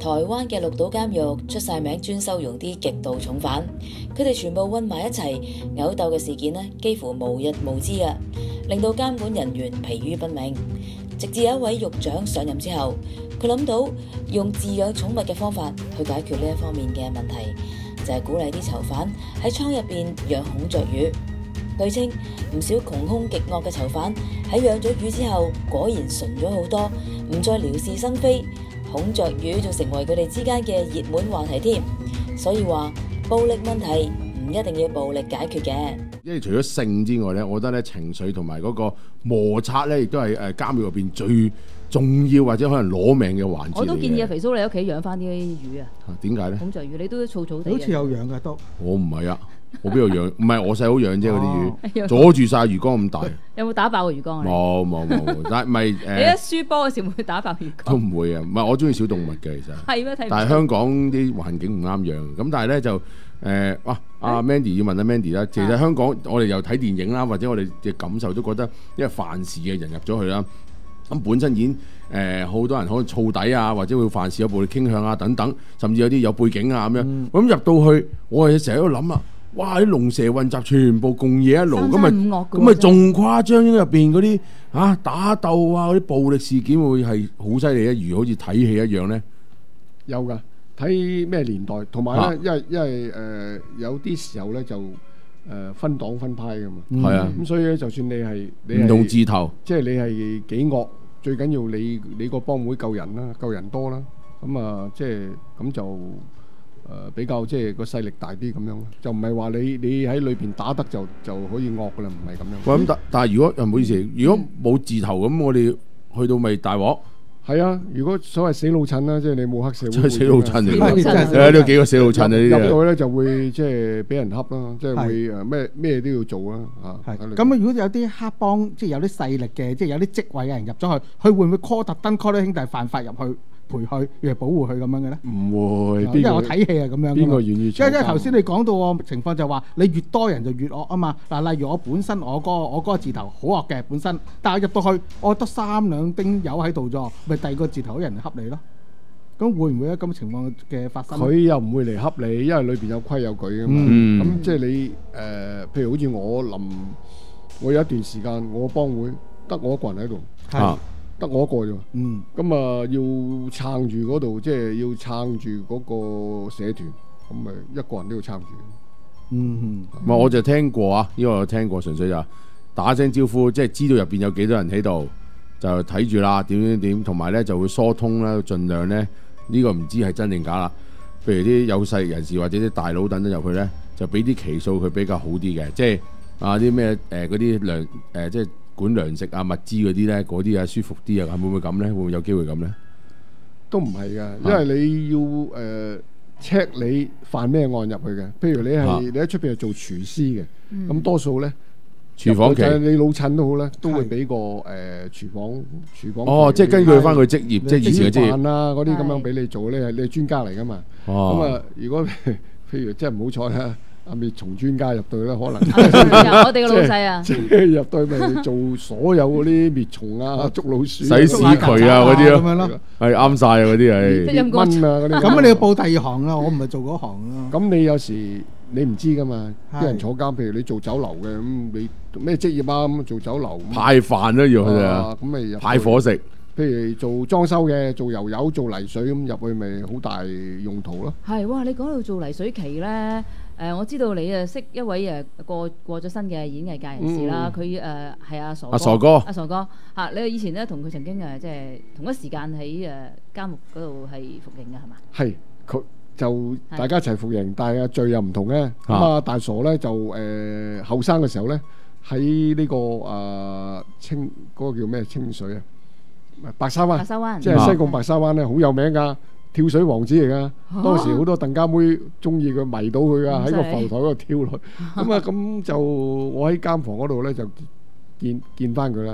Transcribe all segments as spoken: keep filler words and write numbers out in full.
台灣嘅綠島監獄出晒名專收容啲極度重犯，佢哋全部混埋一齊，毆鬥嘅事件呢幾乎無日無之啊，令到監管人員疲於奔命。直至有一位獄長上任之後，佢諗到用飼養寵物嘅方法去解決呢一方面嘅問題，就係鼓勵啲囚犯喺倉入邊養孔雀魚。據稱唔少窮兇極惡嘅囚犯喺養咗魚之後，果然純咗好多，唔再撩是生非，孔雀魚仲成為佢哋之間嘅熱門話題添。所以話暴力問題唔一定要暴力解決嘅。 因為除咗性之外咧，我覺得咧情緒同埋嗰個摩擦咧，亦都係誒監獄入邊最重要或者可能攞命嘅環節嚟嘅。 我都建議阿肥叔你屋企養翻啲魚啊。 點解咧？ 孔雀魚你都草草地。 好似有養嘅都。 我唔係啊。我邊度養？唔係我細佬養啫，嗰啲魚阻住晒魚缸咁大。 有冇打爆個魚缸啊？ 冇冇冇，但係唔係誒。 你一輸波嘅時候會打爆魚缸？ 都唔會啊，唔係我中意小動物嘅其實。 係咩？ 但係香港啲環境唔啱養，咁但係咧就誒，哇！阿 Mandy 要問阿 Mandy 啦。其實香港我哋又睇電影啦，或者我哋嘅感受都覺得，因為犯事嘅人入咗去啦，咁本身已經誒好多人可能燥底啊，或者會犯事有暴力傾向啊等等，甚至有啲有背景啊咁樣。咁入到去，我係成日喺度諗啊。哇！啲龍蛇混雜，全部共嘢一路，咁咪咁咪仲誇張，因為入邊嗰啲啊打鬥啊嗰啲暴力事件會係好犀利一如好似睇戲一樣咧。 有噶，睇咩年代，同埋咧，因為因為誒、呃、有啲時候咧就誒、呃、分黨分派噶嘛。 係啊， 咁所以咧，就算你係你唔同字頭， 即係你係幾惡，最緊要你你個幫會夠人啦，夠人多啦，咁啊即係咁就。誒、呃、比較即係個勢力大啲咁樣咯，就唔係話你你喺裏邊打得就就可以惡噶啦，唔係咁樣。 喂，咁但但係如果唔好意思，如果冇字頭咁，我哋去到咪大鑊？ 係啊，如果所謂死老襯啦，即係你冇黑社會， 真係死老襯嚟㗎， 誒呢幾個死老襯啊！呢啲入到去咧就會即係俾人恰啦，即係會誒咩咩都要做啦嚇。 係咁啊！如果有啲黑幫，即係有啲勢力嘅，即係有啲職位嘅人入咗去，佢會唔會 call 特登 call 啲兄弟犯法入去？陪佢，要保護佢咁樣嘅咧？ 唔會， 因為我睇戲係咁樣。 邊個願意？ 因為因為頭先你講到個情況就話，你越多人就越惡啊嘛。嗱，例如我本身我嗰個我嗰個字頭好惡嘅本身，但係入到去我得三兩丁友喺度啫，咪第二個字頭啲人恰你咯。咁會唔會有咁嘅情況嘅發生？ 佢又唔會嚟恰你，因為裏邊有規有矩噶嘛。咁即係你誒，譬如好似我臨，我有一段時間我幫會得我一個人喺度。 係。 得我一個啫， 嗯， 咁啊要撐住嗰度，即係要撐住嗰個社團，咁咪一個人都要撐住。 嗯， 唔係我就聽過啊，因為我聽過，純粹就打聲招呼，即係知道入邊有幾多人喺度，就睇住啦，點點點，同埋咧就會疏通啦，盡量咧呢個唔知係真定假啦。譬如啲有勢人士或者啲大佬等等入去咧，就俾啲期數佢比較好啲嘅，即係啊啲咩誒嗰啲糧誒即係。管糧食啊、物資嗰啲咧，嗰啲啊舒服啲啊，會唔會咁咧？會唔會有機會咁咧？ 都唔係㗎，因為你要誒 check 你犯咩案入去嘅。譬如你係、啊、你喺出邊係做廚師嘅，咁、嗯、多數咧廚房期你老襯都好咧，都會俾個誒廚房廚房。 哦，即係根據翻佢職業，即係以前嘅職業啊嗰啲咁樣俾你做咧，你係專家嚟㗎嘛。咁啊，如果譬如即係唔好彩啦。阿滅蟲專家入到去咧，可能我哋嘅老細啊， 即係入到去咪做所有嗰啲滅蟲啊、捉老鼠、 洗屎渠啊嗰啲咯，係啱晒啊嗰啲係滅蚊啊嗰啲。 咁你要報第二行啦，我唔係做嗰行咯。 咁你有時你唔知噶嘛，啲人坐監，譬如你做酒樓嘅，咁你咩職業啊？咁做酒樓派飯都要佢哋啊， 咁咪派伙食。 譬如做裝修嘅，做油油、做泥水咁入去，咪好大用途咯。 係哇！你講到做泥水期咧。誒、呃，我知道你誒識一位誒過過咗身嘅演藝界人士啦，佢誒係阿傻哥， 阿傻哥， 阿傻哥嚇、啊，你以前咧同佢曾經誒即係同一時間喺誒監獄嗰度係服刑嘅係嘛？ 係，佢就大家一齊服刑，但係阿罪又唔同嘅。咁啊，大傻咧就誒後生嘅時候咧喺呢、這個誒、呃、清嗰、那個叫咩清水啊？白沙灣， 白沙灣， 即係西貢白沙灣咧，好有名㗎。跳水王子嚟噶，當時好多鄧家妹中意佢迷到佢噶，喺個浮台嗰度跳落。咁啊，咁就我喺監房嗰度咧就見見翻佢啦。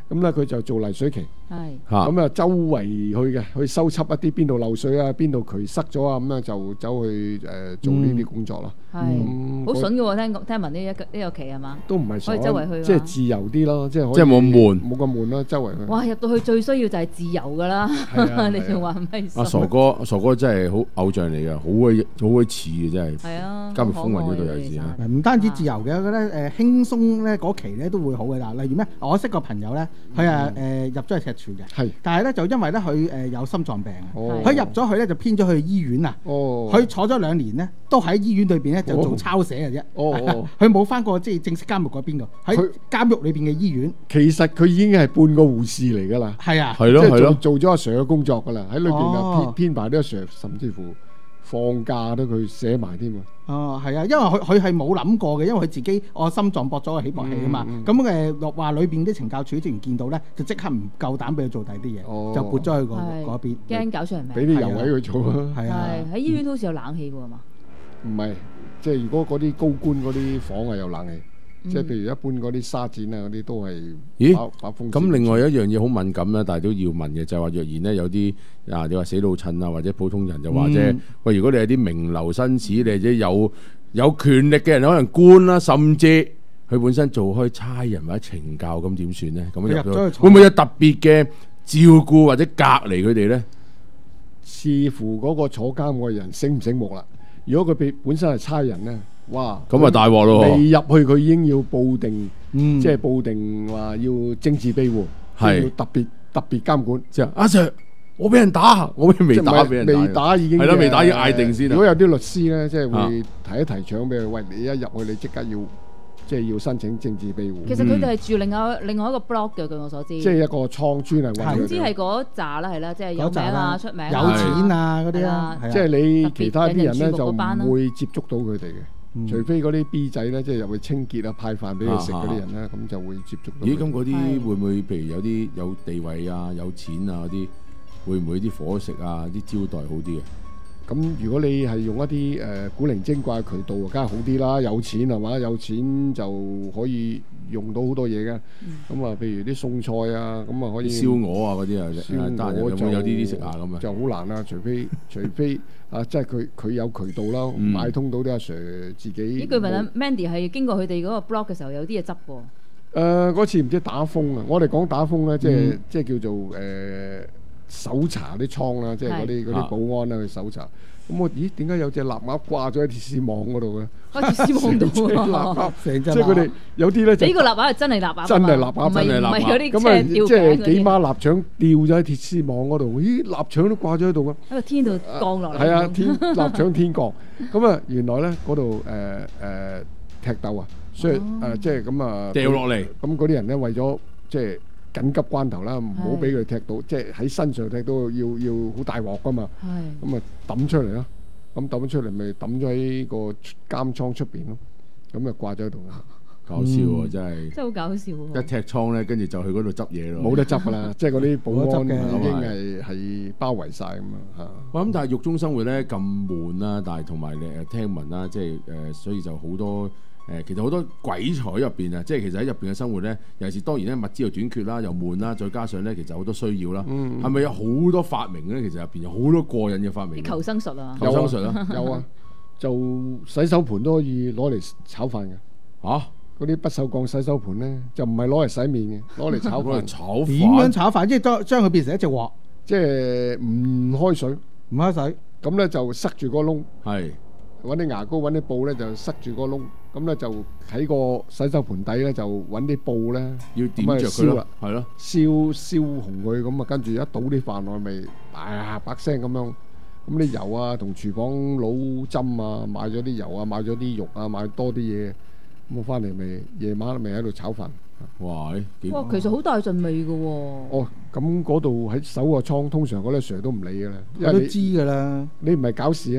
咁咧佢就做泥水期， 係嚇咁啊周圍去嘅，去收葺一啲邊度漏水啊，邊度渠塞咗啊，咁樣就走去誒做呢啲工作咯。 係咁嗰好筍嘅喎，聽講聽聞呢一個呢個期係嘛？ 都唔係可以周圍去爽， 啊即係自由啲咯，即係可以即係冇咁悶冇咁悶啦，周圍去。 哇！入到去最需要就係自由㗎啦， 係啊你仲話咩？ 阿傻哥，阿傻哥真係好偶像嚟㗎，好鬼好鬼似嘅真係。 係啊， 監獄風雲嗰度好可愛有時啊其實唔單止自由嘅，我覺得誒輕鬆咧嗰期咧都會好嘅啦。例如咩，我識個朋友咧，佢啊誒入咗去赤柱嘅， 係但係咧就因為咧佢誒有心臟病啊， 哦佢入咗去咧就編咗去醫院啊。 哦， 佢坐咗兩年咧，都喺醫院裏邊咧就做抄寫嘅啫。 哦哦佢冇翻過即係正式監獄嗰邊㗎，喺佢監獄裏邊嘅醫院。 其實佢已經係半個護士嚟㗎啦。 係啊， 即係做係咯係咯， 做咗阿 Sir 嘅工作㗎啦，喺裏邊啊哦編編排啲阿 Sir，甚至乎放假都佢寫埋添啊。 哦，係啊，因為佢佢係冇諗過嘅，因為佢自己我心臟搏咗個起搏器啊嘛。 嗯嗯咁誒落話裏邊啲懲教處職員見到咧，就即刻唔夠膽俾佢做第啲嘢， 哦就撥咗去嗰係嗰邊。 驚搞出人俾命。 啲油位佢做啊。 係啊， 係喺醫院好似有冷氣㗎係嘛？ 唔係，即係如果嗰啲高官嗰啲房係有冷氣， 嗯即係譬如一般嗰啲沙展啊嗰啲都係咦把把風扇咁另外一樣嘢好敏感啦，但係都要問嘅就係話，若然呢有啲啊，你話死老襯啊，或者普通人就話啫， 嗯喂，如果你係啲名流紳士，你或者有有權力嘅人，可能官啦，甚至佢本身做開差人或者懲教，咁點算呢？咁佢入咗去入咗坐會唔會有特別嘅照顧或者隔離佢哋呢？ 視乎嗰個坐監嗰個人醒唔醒目啦。如果佢被本身係差人咧，哇！ 咁啊大鑊咯喎未入去佢已經要報定， 嗯即係報定話要政治庇護， 係要特別特別監管。 即係阿 Sir，我俾人打，我未打即係唔係俾人打， 未打已經係啦，未打已經誒嗌定先啦如果有啲律師咧，即係啊會提一提倡俾佢，喂，你一入去你即刻要即係要申請政治庇護。 其實佢哋係住另外另外一個 block 嘅，據我所知。 即係一個倉專係揾佢總之係哋。 嗰扎啦，係啦，即係有名嗰扎啦啊、出名啊、 有錢啊嗰啲啦係啦， 係啊即係你其他啲人特別引人咧就注目嗰班啦唔會接觸到佢哋嘅。 嗯除非嗰啲 B 仔咧，即係入去清潔啊、派飯俾佢食嗰啲人咧，咁就會接觸到佢哋。 咦，咁嗰啲係會唔會譬如有啲有地位啊、有錢啊嗰啲，會唔會啲伙食啊、啲招待好啲啊？ 咁如果你係用一啲誒、呃古靈精怪嘅渠道，梗係好啲啦。有錢係嘛？有錢就可以用到好多嘢嘅。咁啊、譬如啲餸菜啊，咁啊可以燒鵝啊嗰啲啊， 燒得閒有鵝就冇有呢啲食下咁啊？ 就好難啦。除非除非啊，即係佢佢有渠道啦， 嗯買通到啲阿 Sir 自己。 呢句問啊，Mandy 係經過佢哋嗰個 block 嘅時候，有啲嘢執喎。 誒嗰、次唔知打風啊！我哋講打風咧，即係、 嗯即係叫做誒、呃搜查啲倉啦，即係嗰啲嗰啊啲保安啦去搜查。咁我咦點解有隻臘鴨掛咗喺鐵絲網嗰度嘅？ 開始失望到成隻臘喎。 鴨成隻即係佢哋有啲咧就呢個臘鴨係真係臘鴨啊嘛， 真係臘鴨唔係真係臘鴨唔係嗰啲咁啊，即即係吊頸嗰係幾啲， 孖臘腸吊咗喺鐵絲網嗰度。咦，臘腸都掛咗喺度嘅。 喺個天度降落嚟。 係啊，天臘腸天降。咁啊，原來咧嗰度誒誒踢竇啊，所以誒即係咁啊掉落嚟， 咁嗰啲人咧為咗即係緊急關頭啦，唔好俾佢踢到，即係喺身上踢到要要好大鑊噶嘛。 係咁啊抌出嚟咯，咁抌出嚟咪抌咗喺個監倉出邊咯。咁啊掛咗喺度啦， 搞笑喎真係。 真係好搞笑一喎。 踢倉咧，跟住就去嗰度執嘢咯。 冇得執噶啦，即係嗰啲保安冇得執嘅已經係係包圍晒咁啊嚇。 我諗，但係獄中生活咧咁悶啦，但係同埋誒聽聞啦，即係誒、呃，所以就好多誒、呃，其實好多鬼才入邊啊，即係其實喺入邊嘅生活咧，尤其是當然咧物資又短缺啦，又悶啦，再加上咧其實好多需要啦， 嗯係咪、有好多發明咧？其實入邊有好多過癮嘅發明啲。求生術啊， 求生術啊， 有啊，就洗手盤都可以攞嚟炒飯嘅。 嚇嗰啲不鏽鋼洗手盤咧，就唔係攞嚟洗面嘅，攞嚟炒攞嚟飯， 炒飯。 點樣炒飯？即係將將佢變成一隻鑊， 即係唔開水， 唔開水。 咁咧就塞住個窿， 係揾啲牙膏揾啲布咧就塞住個窿，咁咧就喺個洗手盤底咧就揾啲布咧要點着佢咯咁啊燒啦， 係咯， 燒燒紅佢，咁啊跟住一倒啲飯落去咪叭叭聲咁樣，咁啲油啊同廚房佬針啊，買咗啲油啊，買咗啲肉啊，買多啲嘢，咁我翻嚟咪夜晚咪喺度炒飯。 哇！誒幾哇，其實好大陣味嘅喎。 哦，咁嗰度喺守個倉，通常嗰啲 Sir 都唔理噶啦，因我都為你知㗎啦。 你唔係搞事啊嘛，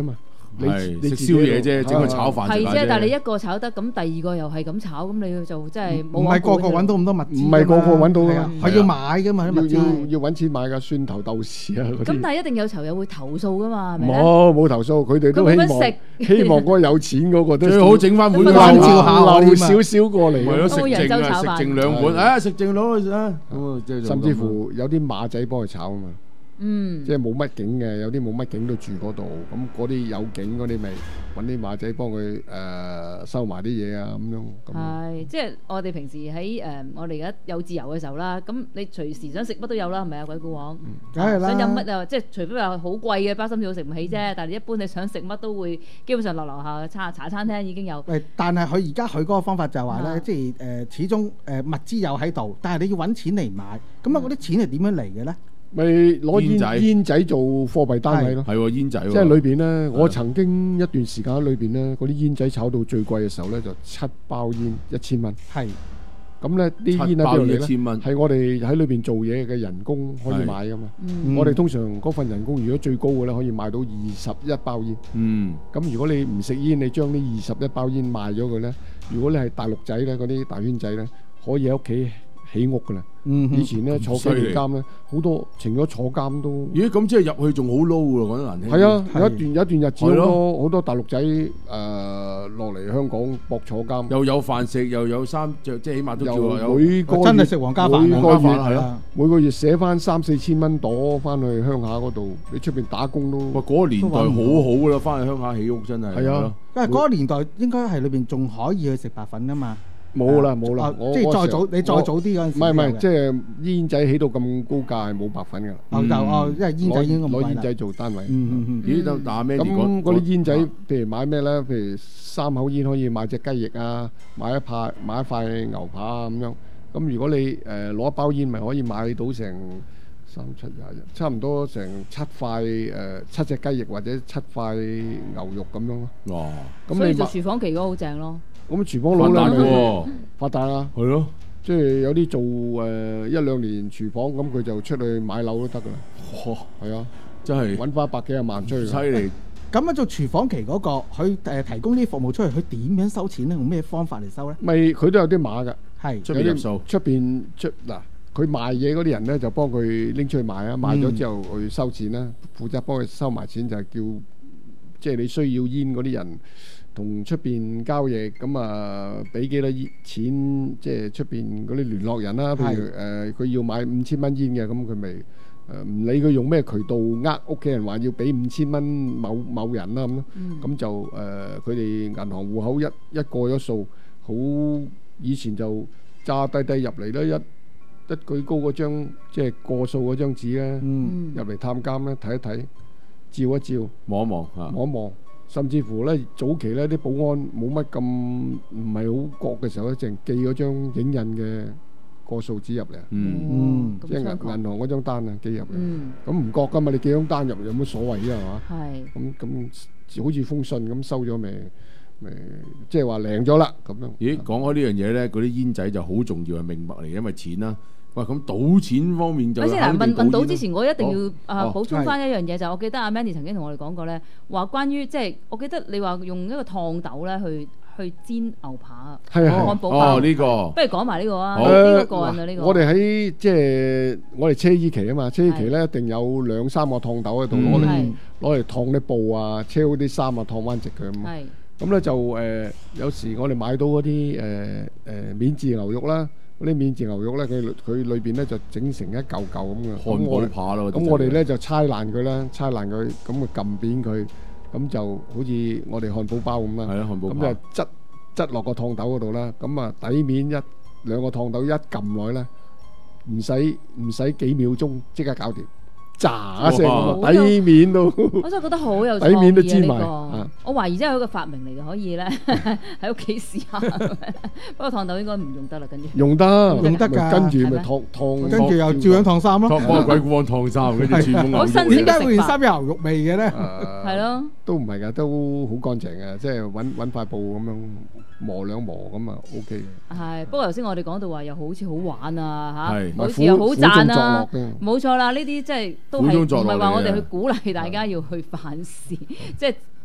你係食你自己宵夜啫， 喺度整個炒飯食下係啫，但係你啫。 一個炒得，咁第二個又係咁炒，咁你就真係冇唔係個個揾到咁多物資㗎嘛， 唔係個個揾到㗎係啊係啊係要買噶嘛啲物要要資。 要揾錢買㗎，蒜頭豆豉啊嗰啲。 咁但係一定有囚友會投訴噶嘛，係咪咧？ 冇冇投訴，佢哋都佢冇乜希望食希望嗰個有錢嗰個都最好整翻碗咁飯關照下我添啊留少少過嚟啊。 為咗食有冇揚州剩啊，食炒飯剩兩碗， 係啊食剩攞去啊，咁啊即係就甚至咁乎有啲馬仔幫佢炒啊嘛， 嗯， 即係冇乜景嘅，有啲冇乜景都住嗰度，咁嗰啲有景嗰啲咪揾啲馬仔幫佢誒收埋啲嘢啊咁樣。咁係即係我哋平時喺誒我哋而家有自由嘅時候啦，咁你隨時想食乜都有啦，係咪啊？鬼故王， 梗係啦想飲乜啊？即係除非話好貴嘅巴心照食唔起啫，但係一般你想食乜都會，基本上落樓下嘅茶茶餐廳已經有。 誒，但係佢而家佢嗰個方法就係話啊咧，即係誒，始終誒物資有喺度，但係你要揾錢嚟買，咁啊嗰啲錢係點樣嚟嘅咧？ 咪攞煙仔煙煙仔做貨幣單位咯。 係喎煙仔喎， 即係裏邊咧，我曾經一段時間喺裏邊咧，嗰啲煙仔炒到最貴嘅時候咧，就七包煙一千蚊。 係咁咧啲煙喺邊七包度嚟咧？ 一千蚊， 係我哋喺裏邊做嘢嘅人工可以買噶嘛。 嗯我哋通常嗰份人工如果最高嘅咧，可以買到二十一包煙。 嗯， 咁如果你唔食煙，你將呢二十一包煙賣咗佢咧，如果你係大陸仔咧，嗰啲大圈仔咧，可以喺屋企起屋噶啦。 嗯哼以前咧坐幾年監咧，好多情咗坐監都。 咦咁即係入去仲好撈喎，講得難聽啲。 係啊， 係有一段有一段日子好係咯多好多大陸仔誒落嚟香港搏坐監， 又有飯食，又有衫着，即係起碼都叫話有。 又每個月真係食皇家飯啊， 每個皇家飯係月咯每個月寫翻三四千蚊朵翻去鄉下嗰度，你出邊打工都哇！嗰個年代好好噶啦，翻去鄉下起屋真係。 係啊， 因為嗰個年代應該係裏邊仲可以去食白粉噶嘛。 冇啦冇啦啊， 我即係再嗰時候早你再我早啲嗰陣時唔係唔係， 有嘅即係煙仔起到咁高價係冇白粉㗎啦， 哦就哦，因為煙仔已經咁貴啦。 攞攞煙仔做單位。 嗯嗯嗯。 咦？就打咩？ 咁嗰啲煙仔啊， 譬如買咩咧？譬如三口煙可以買隻雞翼啊，買一派買一塊牛扒啊咁樣。咁如果你誒攞一包煙，咪可以買到成三七廿一，差唔多成七塊誒七隻雞翼或者七塊牛肉咁樣咯。 哇！ 所以做咁你買廚房期嗰個好正咯。 咁廚房佬發達咧咪喎， 發達啊！ 係咯。 即係有啲做誒一兩年廚房，咁佢就出去買樓都得㗎啦。 哇！ 係啊， 真係揾翻百幾廿萬出去㗎。 犀利。 咁樣做廚房期嗰個，佢誒提供啲服務出去，佢點樣收錢咧？用咩方法嚟收咧？ 咪佢都有啲碼㗎。 係出邊入數出邊出嗱，佢賣嘢嗰啲人咧就幫佢拎出去賣啊，賣咗之後去收錢啦，負責幫佢收埋錢就係叫，即係你需要煙嗰啲人同出邊交易，咁啊俾幾多煙錢，即係出邊嗰啲聯絡人啦，譬如誒佢要買五千蚊煙嘅，咁佢咪誒唔理佢用咩渠道呃屋企人話要俾五千蚊某某人啦咁咯，咁就誒佢哋銀行戶口一一過咗數，好以前就揸低低入嚟啦，一一舉高嗰張即係過數嗰張紙咧， 嗯入嚟探監咧睇一睇，照一照， 望一望嚇。 望一望，甚至乎咧早期咧啲保安冇乜咁唔係好覺嘅時候咧，淨寄嗰張影印嘅過數紙入嚟， 嗯。 嗯即係銀咁猖狂銀行嗰張單啊寄入嚟， 嗯， 咁唔覺噶嘛，你寄張單入嚟有乜所謂啫係嘛？ 係。 咁咁好似封信咁收咗咪咪即係話領咗啦咁樣。 咦？講開呢樣嘢咧，嗰啲煙仔就好重要係命脈嚟，因為錢啦。喂，咁賭錢方面就等先嗱，問問到之前，我一定要哦啊哦補充翻一樣嘢，就係我記得阿 Mandy 曾經同我哋講過咧，話關於即係我記得你話用一個燙斗咧去去煎牛扒啊， 係啊係漢堡包哦，呢個不如講埋呢個啊， 好呢個個人啊呢個。 我哋喺即係我哋車衣期啊嘛，車衣期咧一定有兩三個燙斗喺度嗯攞嚟係攞嚟燙啲布啊，車好啲衫啊，燙翻直佢咁。 係咁咧就誒有時我哋買到嗰啲誒誒免治牛肉啦，嗰啲免治牛肉咧，佢佢裏邊咧就整成一嚿嚿咁嘅。咁漢我哋堡扒咯。 咁我哋咧就拆爛佢啦，拆爛佢，咁啊撳扁佢，咁就好似我哋漢堡包咁啦。 係啊，漢堡咁扒。 就質質落個燙斗嗰度啦，咁啊底面一兩個燙斗一撳落去咧，唔使唔使幾秒鐘即刻搞掂，炸一聲咁哇啊底面都我真係覺得好有底面都創意啊！ 煎埋呢啊個我懷疑真係一個發明嚟嘅，可以咧喺屋企試下。不過燙斗應該唔用得啦，跟住。 用得用得㗎跟住咪係咩燙燙， 跟住又照樣燙衫咯。 幫個鬼故王燙衫，跟住全部牛肉好新鮮嚟點解會件衫有牛肉味嘅咧？ 誒係咯， 都唔係㗎，都好乾淨嘅，即係揾揾塊布咁樣磨兩磨咁啊 OK 嘅。 係。不過頭先我哋講到話又好似好玩啊係嚇，好似又好賺啊苦中作樂嘅。 冇錯啦，呢啲即係都係唔苦中作樂嚟嘅係話我哋去鼓勵大家要去犯事，即係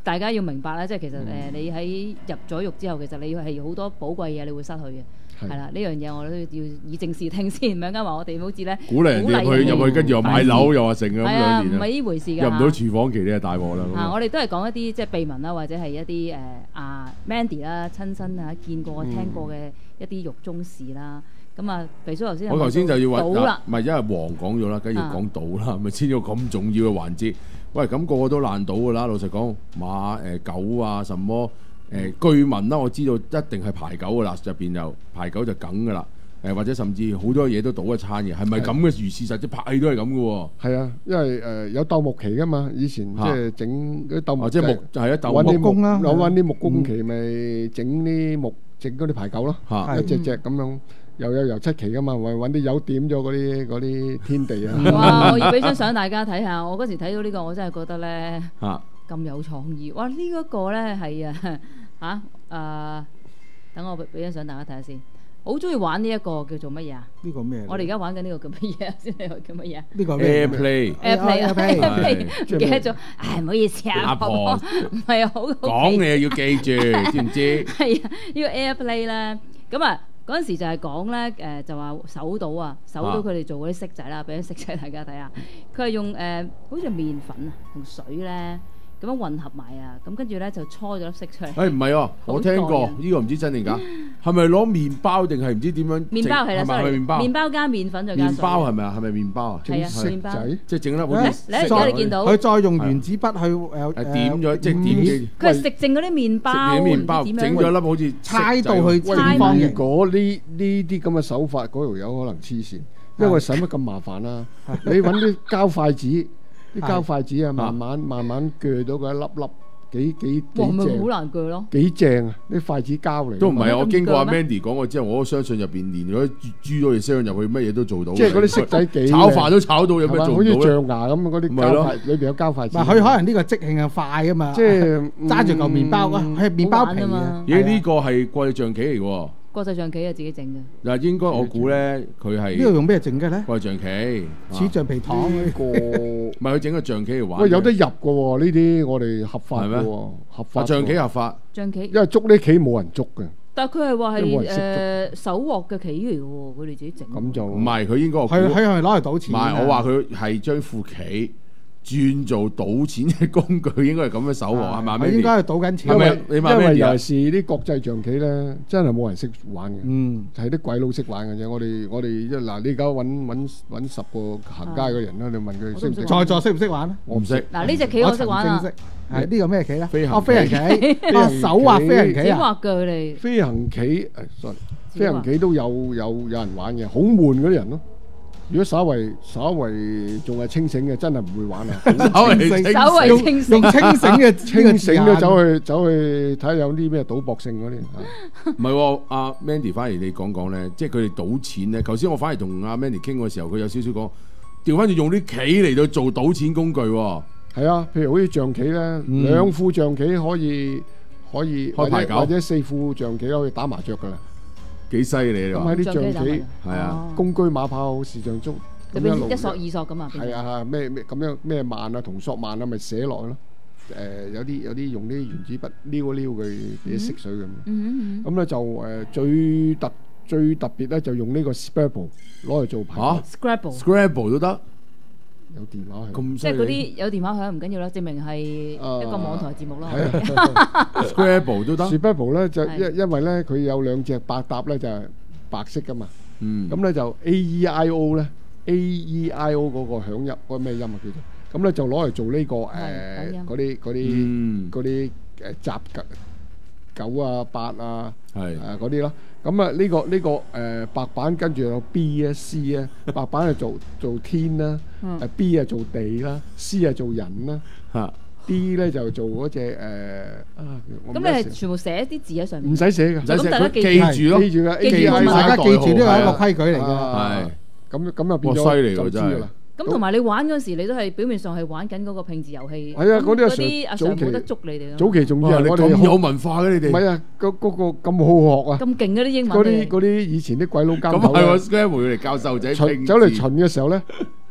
大家要明白咧，即係其實誒嗯你喺入咗獄之後，其實你係好多寶貴嘢你會失去嘅。 係係啦，呢樣嘢我都要以正視聽先，唔係啱話我哋好似咧鼓勵人哋鼓勵人哋去入去，跟住又買樓又話成咁係啊， 兩年啊， 唔係呢回事㗎。 入唔到廚房期你就大鑊啦咁啊！ 啊。 我哋都係講一啲即係秘聞啦，或者係一啲誒啊 Mandy 啦，親身啊見過、聽過嘅一啲獄中事啦。咁啊，肥叔頭先我頭先就要揾賭啦， 唔係因為黃講咗啦，梗係要啊講賭啦，咪先有咁重要嘅環節。喂，咁個個都爛賭㗎啦，老實講，馬誒狗啊，什麼誒據聞啦，我知道一定係排九㗎啦，入邊又排九就梗㗎啦。誒或者甚至好多嘢都賭一餐嘅，係咪咁嘅？如事實，即拍戲都係咁嘅喎。 係啊，因為誒有鬥木期噶嘛，以前即係整嗰啲鬥木， 或者木就係一鬥揾啲木工啦攞揾啲木工期咪整啲木整嗰啲牌九咯， 嚇一隻隻咁樣，又有油漆期噶嘛，揾揾啲油點咗嗰啲嗰啲天地啊。 哇！我要俾張相大家睇下，我嗰時睇到呢個，我真係覺得咧嚇咁有創意。哇！呢一個咧係啊嚇誒，等我俾俾張相大家睇下先。好中意玩呢一個叫做乜嘢啊？ 呢個咩嚟？ 我哋而家玩緊呢個叫乜嘢啊？先係叫乜嘢啊呢個咩嚟？ Airplay ？Airplay 啊 Airplay ，Airplay 係唔記得咗。唉，唔好意思啊， 阿婆唔係啊，好好講嘢要記住，知唔知？ 係啊，呢個 Airplay 咧，咁啊嗰陣時就係講咧誒，就話手到啊，手到佢哋做嗰啲色仔啦，俾啲色仔大家睇下。佢係用誒好似係麵粉啊同水咧咁樣混合埋啊，咁跟住咧就搓咗粒色出嚟。 誒唔係喎，我聽過好呢個唔知真定假，係咪攞麵包定係唔知點樣整？ 麵包係啦係咪係咪 ，sorry， 麵包？ 麵包加麵粉再加水。 麵包係咪啊？係咪麵包啊？ 係啊， 色麵包。 仔即係整粒好嚟似嚟而家你見到佢再用原子筆去誒誒誒點咗，即係點嘅佢係食剩嗰啲麵包， 食啲麵包， 唔知點樣整咗粒好似猜到去喂， 猜埋如果呢呢啲咁嘅手法，嗰條友可能黐線，因為使乜咁麻煩啊？你揾啲膠筷子，啲膠筷子啊，慢慢慢慢鋸到佢一粒粒，幾幾哇， 幾咪好正， 難鋸咯。 幾正啊！啲筷子膠嚟㗎嘛， 都唔係啊！我經過阿咁鋸 Mandy 講過之後，我都相信入邊連嗰啲豬都嘢鑲入去，乜嘢都做到。 即係嗰啲色仔幾炒飯都炒到，有咩係嘛好似做唔到咧？ 象牙咁嗰啲咪係咯膠筷，裏邊有膠筷子。 唔係佢可能呢個即興係快啊嘛， 即係揸住嚿麵包啊， 嗯佢係麵包皮啊好玩啊嘛。 咦？呢個係貴象棋嚟嘅喎。 國際象棋係自己整嘅。 嗱，應該我估咧，佢係呢度用咩整嘅咧？ 貴象棋， 似橡皮糖嗰啲。 呢個唔係佢整個象棋嚟玩嘅。 喂有得入嘅喎，呢啲我哋合法嘅係咩喎，合法啊， 嘅喎。 象棋合法。 象棋因，為捉呢棋冇人捉嘅， 但係佢係話因為冇係人識誒手鑊嘅棋嚟嘅喎，佢哋自己整。 咁就唔係佢應該我估佢佢係咪攞嚟賭唔錢啊？ 係，我話佢係將副棋轉做賭錢嘅工具，應該係咁嘅手喎，係咪啊佢應該 ？Mandy？ 係賭緊錢係咪因為你問因為 Mandy 啊尤其是啲國際象棋咧，真係冇人識玩嘅， 嗯， 係啲鬼佬識玩嘅啫。我哋我哋一嗱，你而家揾揾揾十個行街嘅人啦，你問佢識唔識我都唔識？ 在座識唔識玩啊？ 我唔識。 嗱呢隻棋我識玩啊曾經，識係呢個咩棋咧？ 飛行哦，飛行棋， 飛行棋哦手畫飛行棋點啊！ 畫嘅佢哋。 飛行棋誒，sorry， 自己飛行棋都有有有人玩嘅，好悶嗰啲人咯。如果稍為稍為仲係清醒嘅，真係唔會玩啊！ 稍微清醒稍微用清醒用清醒嘅清醒咗咗走去走去睇下有啲咩賭博性嗰啲啊。 唔係喎，阿 Mandy 反而你講講咧，即係佢哋賭錢咧。頭先我反而同阿 Mandy 傾嘅時候，佢有少少講調翻轉用啲棋嚟到做賭錢工具喎。 係啊，譬如好似象棋咧，兩副象棋可以可以或開牌九者或者四副象棋可以打麻雀噶啦。 幾犀利你話咁喺啲象棋係啊哦公車馬炮士象中咁裏邊一路一索二索咁啊。變成係啊，咩咩咁樣咩慢啊同索慢啊，咪寫落去咯。誒有啲有啲用啲原子筆撩一撩佢啲色水咁。 嗯嗯嗯咁咧就誒最特最特別咧就用呢個 Scrabble 攞嚟做牌。 嚇 ，Scrabble， Scrabble 都得， 有電話係。 咁犀即係嗰利。 啲有電話響唔緊要啦，證明係一個網台節目啦。 係啊 Scrabble 都得， Scrabble 咧就係因因為咧佢有兩隻百搭咧就係白色噶嘛。 嗯， 咁咧就 A E I O 咧 A E I O 嗰個響音嗰個咩音啊叫做，咁咧就攞嚟做呢個誒響音嗰啲嗰啲嗯嗰啲誒雜九九啊八啊係誒嗰啲咯，咁啊呢個呢個誒白板跟住有 B 啊 C 啊，白板係做做天啦， 嗯誒 B 啊做地啦，C 啊做人啦嚇。 ，D 咧就做嗰隻誒啊，我唔記得寫咁你係全部寫啲字喺上面。 唔使寫嘅唔，使寫， 咁大家佢記住咯。 記住嘅記住 A E I 個大家記住呢個係一個係規矩嚟嘅。 啊咁咁就變咗哇犀利喎真係就知㗎啦。 咁同埋你玩嗰時，你都係表面上係玩緊嗰個拼字遊戲。 係啊嗰啲阿嗰啲阿 Sir Sir 早期冇得捉你哋咯。 早期仲要哇！你係我哋好咁有文化嘅你哋， 唔係啊，嗰嗰個咁好學啊， 咁勁嗰啲英文嗰你哋。 啲嗰啲以前啲鬼佬咁監頭係喎咧， ，Scrabble 嚟教細路仔拼巡走嚟字巡嘅時候咧，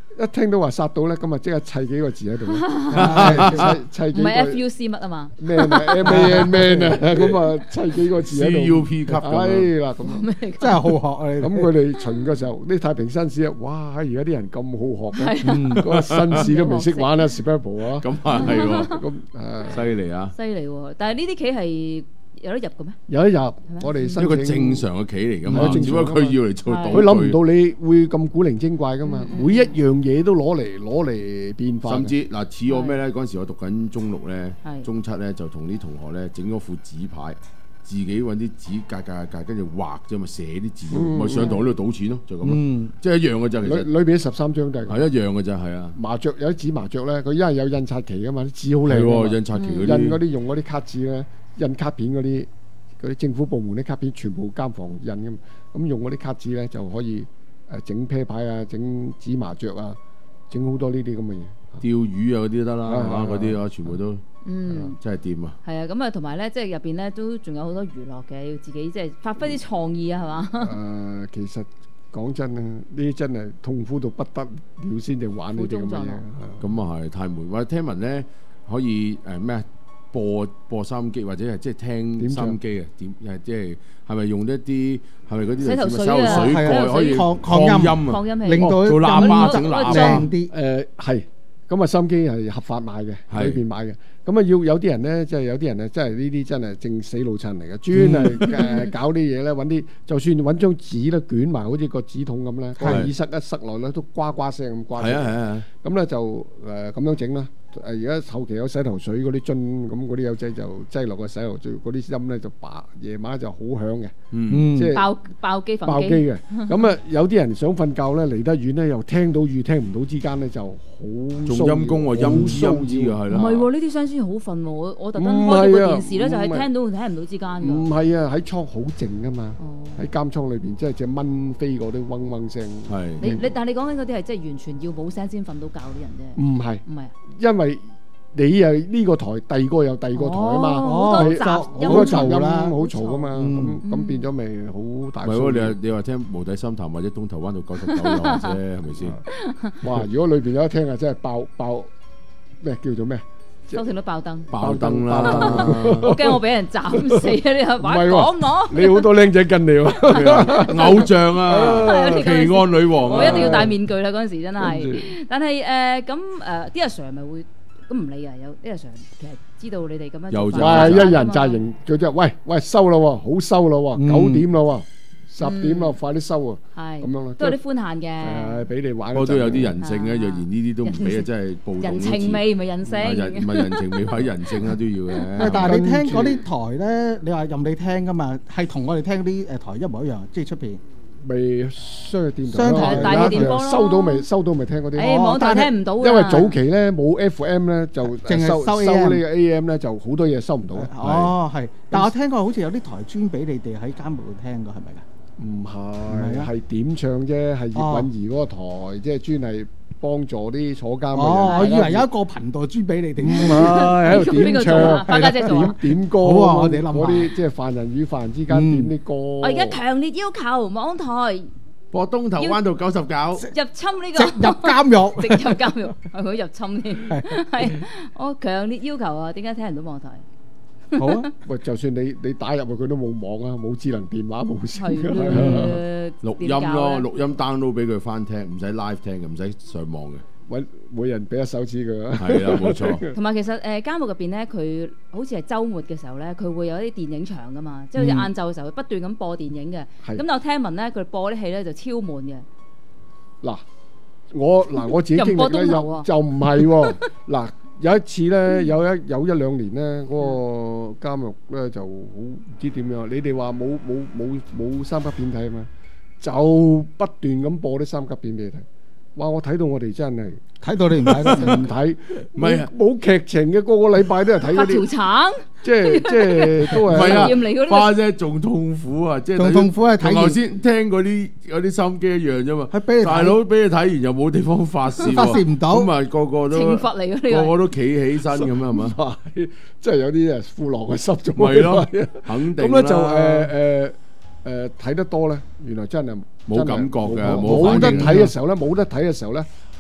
一聽到話殺到咧，咁啊即刻砌幾個字喺度啦，砌砌幾個唔係 F U C 乜啊嘛？ man 啊 M A N man 啊，咁啊砌幾個字喺度 C U P 級咁樣係啦咁。 真係好學啊！你咁佢哋巡嘅時候，啲太平紳士啊，哇！而家啲人咁好學嘅，嗯，嗰個紳士都未識玩啦 Scrabble 啊， 咁啊係喎， 咁誒犀利啊！ 犀利喎！但係呢啲棋係有得入嘅咩？ 有一日我哋申一個請正常嘅棋嚟㗎嘛， 係啊正常只不過佢要嚟做係道具， 佢諗唔到你會咁古靈精怪噶嘛， 嗯每一樣嘢都攞嚟攞嚟變化嘅。 甚至嗱似我咩咧？嗰陣時我讀緊中六咧係， 中七咧就同啲同學咧整咗副紙牌，自己揾啲紙格格格，跟住畫啫嘛，寫啲字， 嗯咪上堂喺度賭錢咯，就咁咯， 嗯， 即係一樣嘅咋，其裏實裏邊十三張都係咁係一樣嘅咋，係啊， 麻雀有啲紙麻雀咧，佢因為有印刷期噶嘛，啲紙好靚係喎， 㗎嘛印刷期嗰印嗰啲， 啲用嗰啲卡紙咧，印卡片嗰啲嗰啲政府部門啲卡片全部監房印㗎嘛，咁用嗰啲卡紙咧就可以誒整啤牌啊，整紙麻雀啊，整好多呢啲咁嘅嘢。 釣魚啊嗰啲都得啦，係嘛啊嗰啲啊全部都嗯， 真係掂啊！ 係啊，咁啊，同埋咧，即係入邊咧都仲有好多娛樂嘅，要自己即係發揮啲創意啊，係嘛？ 誒，其實講真啊，呢啲真係痛苦到不得了先至玩呢啲咁嘅嘢。 咁啊係太悶，或者聽聞咧可以誒咩啊播播收音機或者係即係聽點唱收音機啊？點誒即係係咪用一啲係咪嗰啲洗頭水啊洗頭水係啊蓋可以抗抗抗音音啊？ 擴音器令到做喇叭整嗰個喇叭正啲。 誒係，咁啊收音機係合法買嘅， 係裏邊買嘅。咁啊要有啲人咧，即係有啲人咧，真係呢啲真係正死老襯嚟嘅，專係誒搞啲嘢咧，揾啲就算揾張紙咧捲埋，好似個紙筒咁咧，個耳塞一塞落咧都呱呱聲咁呱。 係啊係啊咁咧就誒咁樣整啦。誒而家後期有洗頭水嗰啲樽，咁嗰啲友仔就擠落個洗頭水，嗰啲音咧就白，夜晚就好響嘅， 嗯嗯即係爆爆機焚機， 爆機嘅。咁啊有啲人想瞓覺咧，離得遠咧又聽到與聽唔到之間咧就好仲騷擾陰公喎， 好陰之騷陰之嘅係啦。 唔係喎，呢啲聲先好瞓喎。我我特登唔開咗個係啊電視咧，就係唔係聽到同聽唔到之間唔㗎。 係啊，喺倉好靜噶嘛， 哦， 喺監倉裏邊即係隻蚊飛過啲嗡嗡聲。 係你你但係你講緊嗰啲係即係完全要冇聲先瞓到覺啲人啫， 唔係， 唔係啊？ 因為你又呢個台，第二個有第二個台啊嘛， 哦好多係雜音好多雜音好嘈啦好嘈噶嘛， 嗯咁咁變咗咪好大唔係喎？ 騷擾。 你話你話聽無底深潭或者東頭灣道九十九有啫，係咪先？ 哇！如果裏邊有得聽啊，真係爆爆咩叫做咩？ 收聽到爆燈， 爆燈爆燈啦！ 我驚我俾人斬死啊！你係話唔係喎講我， 你好多僆仔跟你喎， 偶像啊， 係奇案女王啊！ 我一定要戴面具啦！嗰陣時真跟係住。 但係誒咁誒啲阿 Sir 咪會咁唔理啊？有啲阿 Sir 其實知道你哋咁樣有就做法哇！一㗎嘛人扎營，佢就喂喂收啦喎，好收啦喎， 嗯九點啦喎，十點啦，快啲收啊！ 係咁樣咯都有啲寬限嘅誒，俾你玩一陣。 不過都有啲人性嘅， 啊若然呢啲都唔俾啊，真係暴動人都似情味唔係人唔係人唔性。 係人情味，或者人性啦都要喂， 嘅。 但係你聽跟住嗰啲台咧，你話任你聽噶嘛，係同我哋聽啲誒台一模一樣，即係出邊。 未商業電台商台咯大氣電波咯收到未？收到未聽嗰啲？ 誒網台聽唔到㗎， 因為早期咧冇 F M 咧，就淨係收收收 A M 呢個 A M 咧，就好多嘢收唔到。 哦，係。但我聽過好似有啲台專俾你哋喺監獄度聽過，係咪㗎？ 唔係啊係，係點唱啫？係葉韻儀嗰個台，即係專係幫助啲坐監嘅人。 哦，我以為有一個頻道專俾你哋。 唔係喺度點邊個做啊唱， 花家姐做啊點點歌好啊我哋諗下嗰啲即係犯人與犯人之間嗯點啲歌。 我而家強烈要求網台播東頭灣道九十九， 入侵呢直個入監獄。 直入監獄，係佢入侵添。係我強烈要求啊！點解聽唔到網台？ 好啊， 喂，就算你你打入去佢都冇網啊，冇智能電話冇線係㗎。 啦， 錄音點教咯， 咧錄音 download 俾佢翻聽，唔使 live 聽嘅，唔使上網嘅。 揾每人俾一手指佢啊。 係啦，冇錯。 同埋其實誒監獄入邊咧，佢好似係週末嘅時候咧，佢會有一啲電影場噶嘛，即係好似晏晝嘅時候，佢不斷咁播電影嘅。 係咁但我聽聞咧，佢播啲戲咧就超悶嘅。 嗱，我嗱我自己經歷咧， 又唔播東頭啊又就唔係喎。嗱，有一次咧，有一有一兩年咧，嗰個監獄咧就好唔知點樣。你哋話冇冇冇冇三級片睇啊嘛？就不斷咁播啲三級片俾你睇。哇！我睇到我哋真係睇到你唔睇得。 唔睇， 唔係啊冇劇情嘅，個個禮拜都係睇發嗰啲， 條橙， 即係即係都係唔係啊驗嚟嗰啲花姐仲痛苦啊！即係仲痛苦係睇完同頭先聽嗰啲嗰啲心機一樣啫嘛。 係俾你睇大佬俾你睇完又冇地方發泄喎， 發泄唔到咁啊個個都懲罰嚟嘅呢個個個都企起身咁啊係嘛？ 係，即係有啲人褲浪嘅濕咗。 咪咯，肯定咁咧就啦誒誒誒睇得多咧，原來真係冇感覺㗎冇冇冇得反應睇嘅時候咧，冇得睇嘅時候咧，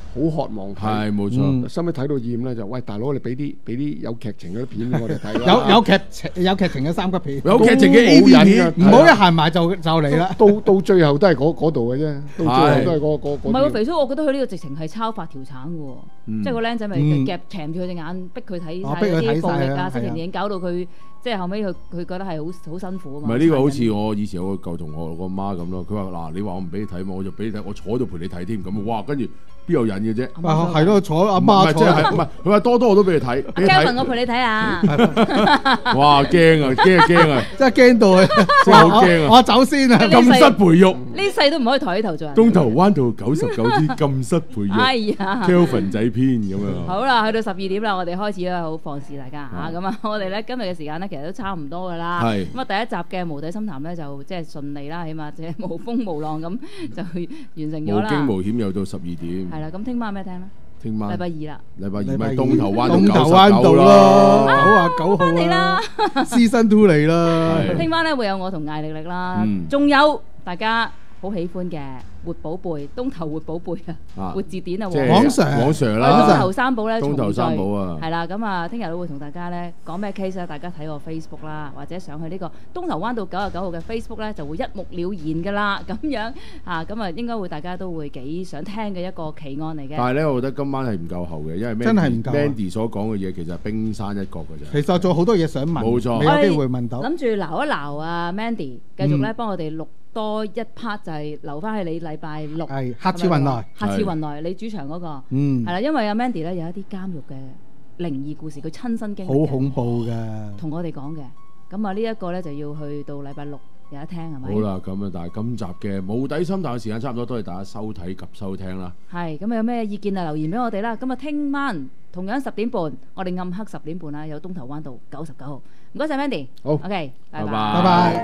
好渴望睇。 係冇錯。 嗯收尾睇到厭咧，就喂大佬，你俾啲俾啲有劇情嗰啲片俾我哋睇啦。 有有劇情有劇情嘅三級片， 有劇情嘅 A 都 V 冇癮片㗎， 唔好一行埋就就嚟啦。 到到最後都係嗰嗰度嘅啫，到最後都係嗰嗰唔係喎， 嗰啲。 肥叔，我覺得佢呢個直情係抄發條橙嘅喎， 嗯即係個僆仔咪嗯夾鉗住佢隻眼，逼佢睇哦晒嗰逼佢睇晒啲暴力啊、 啊係啊色情電影，搞到佢即係後尾佢佢覺得係好好辛苦啊唔嘛。 係呢個好似我以前有個舊同學個媽咁咯，佢話嗱你話我唔俾你睇嘛，我就俾你睇，我坐喺度陪你睇添咁，哇跟住邊有癮嘅啫？ 啊係咯，坐阿唔媽坐係即係唔係佢話多多我都俾你睇，俾你 Kevin，我睇， 陪你睇啊！ 哇驚啊驚啊驚啊！ 真係驚到啊！ 真係好驚啊我我走先啊！ 禁室培育， 呢世都唔可以抬起頭做人。 東頭灣道九十九支禁室培育哎呀！ ，Kelvin 仔篇咁樣。 好啦，去到十二點啦，我哋開始啦，好放肆大家嚇。咁啊，我哋咧今日嘅時間咧，其實都差唔多噶啦。 係咁啊，第一集嘅無底深談咧，就即係順利啦，起碼即係無風無浪咁就完成無咗啦。 驚無險又到十二點， 係啦，咁聽晚有咩聽咧？ 聽晚禮拜二啦， 禮拜二禮拜二咪東頭灣東頭道灣道九十九咯， 啦。 九啊九號翻嚟啦！ ，Season Two 嚟啦。 係聽晚咧會有我同艾力力啦嗯， 仲有大家好喜歡嘅活寶貝，東頭活寶貝啊， 啊活字典啊， 即係黃 Sir 黃 Sir 我哋東啦， 頭三寶咧， 東頭三寶啊係啦，咁啊，聽日都會同大家咧講咩 case 咧，大家睇我 Facebook 啦，或者上去呢個東頭灣道九十九號嘅 Facebook 咧，就會一目了然噶啦，咁樣啊，咁啊應該會大家都會幾想聽嘅一個奇案嚟嘅。 但係咧，我覺得今晚係唔夠喉嘅，因為 Mandy, 真係唔夠啊 Mandy 所講嘅嘢其實係冰山一角嘅啫。 其實我仲有好多嘢想問， 冇錯未有機會問到。 諗住鬧一鬧啊 Mandy，繼續咧嗯幫我哋錄多一 part，就係留翻喺你禮拜六。 係黑似雲來， 黑似雲來，你主場嗰個嗯係，啦，因為阿 Mandy 咧有一啲監獄嘅靈異故事，佢親身經歷好嘅恐怖㗎。 同我哋講嘅。咁啊呢一個咧就要去到禮拜六有得聽係咪？ 好啦，咁啊，但係今集嘅無底深談嘅時間差唔多，多謝大家收睇及收聽啦。 係咁啊，有咩意見啊留言俾我哋啦。咁啊，聽晚同樣十點半，我哋暗黑十點半啦，有東頭灣道九十九號。唔該晒 Mandy。 好 ，OK，拜拜拜拜。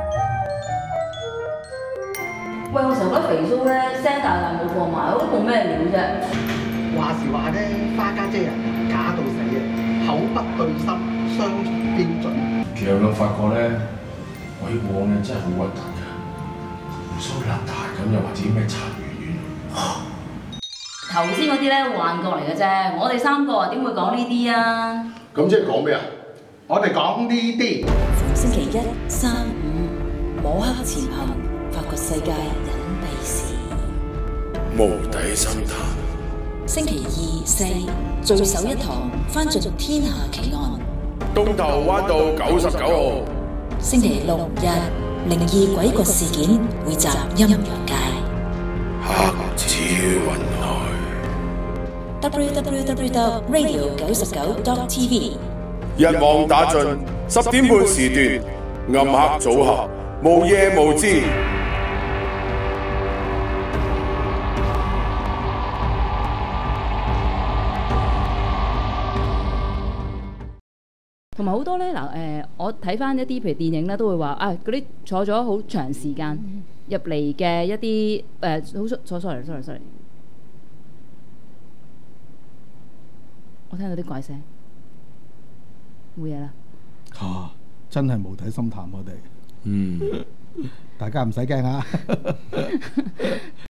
喂，我成日覺得肥蘇咧聲大但冇過埋，都冇咩料啫。 話時話咧，花家姐啊，假到死啊，口不對心，雙重標準。 其實我發覺咧，鬼王咧真係好核突㗎，鬍鬚邋遢咁，又或者咩殘圓圓。 頭先嗰啲咧幻覺嚟嘅啫，我哋三個啊點會講呢啲啊？ 咁即係講咩啊？ 我哋講呢啲。 逢星期一、三、五摸黑前行，發掘世界隱秘事。 無底深談。 星期二、四聚首一堂，翻進天下奇案。 東頭灣道九十九號。 星期六日靈異鬼國事件匯集陰陽界。 黑似雲來。 w w w dot radio 九十九 dot t v 一網打盡，十點半時段，暗黑組合，無夜無知。 同埋好多咧嗱誒，我睇翻一啲譬如電影咧，都會話啊嗰啲坐咗好長時間入嚟嘅一啲誒，好錯 sorry sorry sorry，我聽到啲怪聲，冇嘢啦。 嚇，真係無底深談我哋， 嗯。 大家唔使驚啊！